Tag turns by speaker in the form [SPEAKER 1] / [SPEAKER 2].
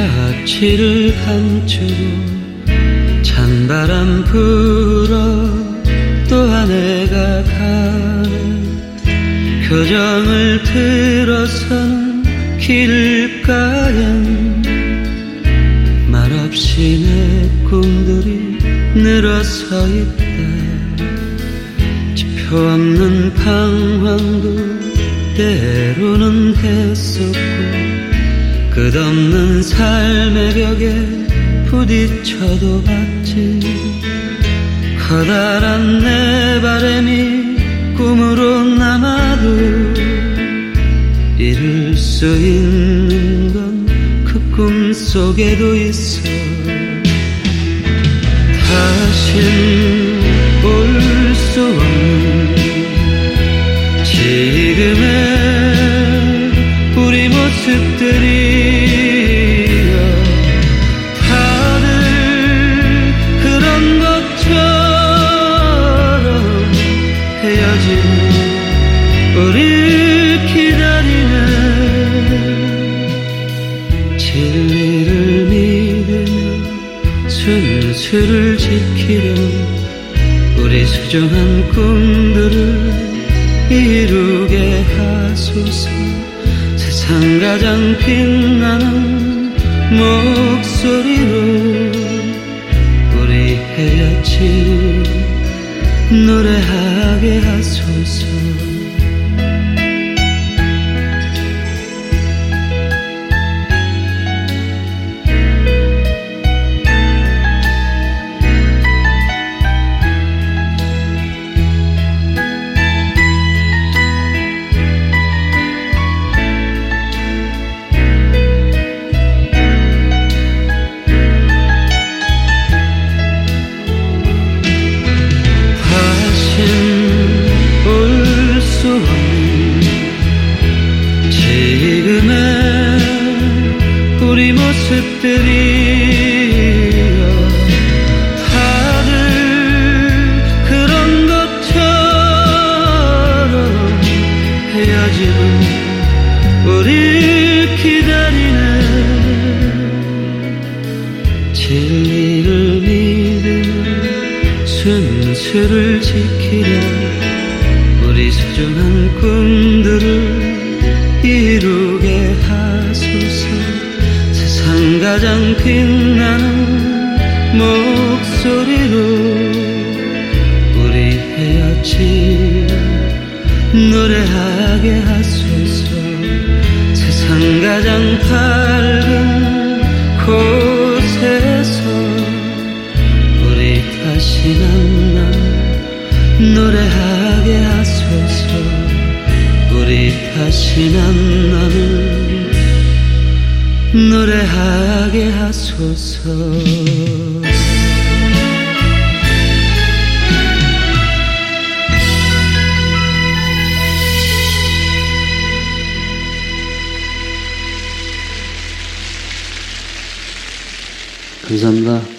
[SPEAKER 1] 자취를 감추고 찬바람 불어 또 아내가 가네. 교정을 들어서는 길가엔 말없이 내 꿈들이 늘어서 있다. 지표 없는 방황도 때로는 했었고 끝없는 삶의 벽에 부딪혀도 봤지. 커다란 내 바람이 꿈으로 남아도 이룰 수 있는 건 그 꿈속에도 있어. 다신 올 수 없는 지금의 우리 모습들이여. 다들 그런 것처럼 헤어진 우릴 기다리네. 진리를 믿으며 순수를 지키려 우리 소중한 꿈들을 이루게 하소서. 세상 가장 빛나는 목소리로 우리 헤어짐 노래하게 하소서. 우리 모습들이여. 다들 그런 것처럼 헤어지는 우릴 기다리네. 진리를 믿으며 순수를 지키려 우리 소중한 꿈들을 이루게 하소서. 세상 가장 빛나는 목소리로 우리 헤어짐 노래하게 하소서. 세상 가장 밝은 곳에서 우리 다시 만나 노래하게 하소서. 우리 다시 만나는 노래하게 하소서. 감사합니다.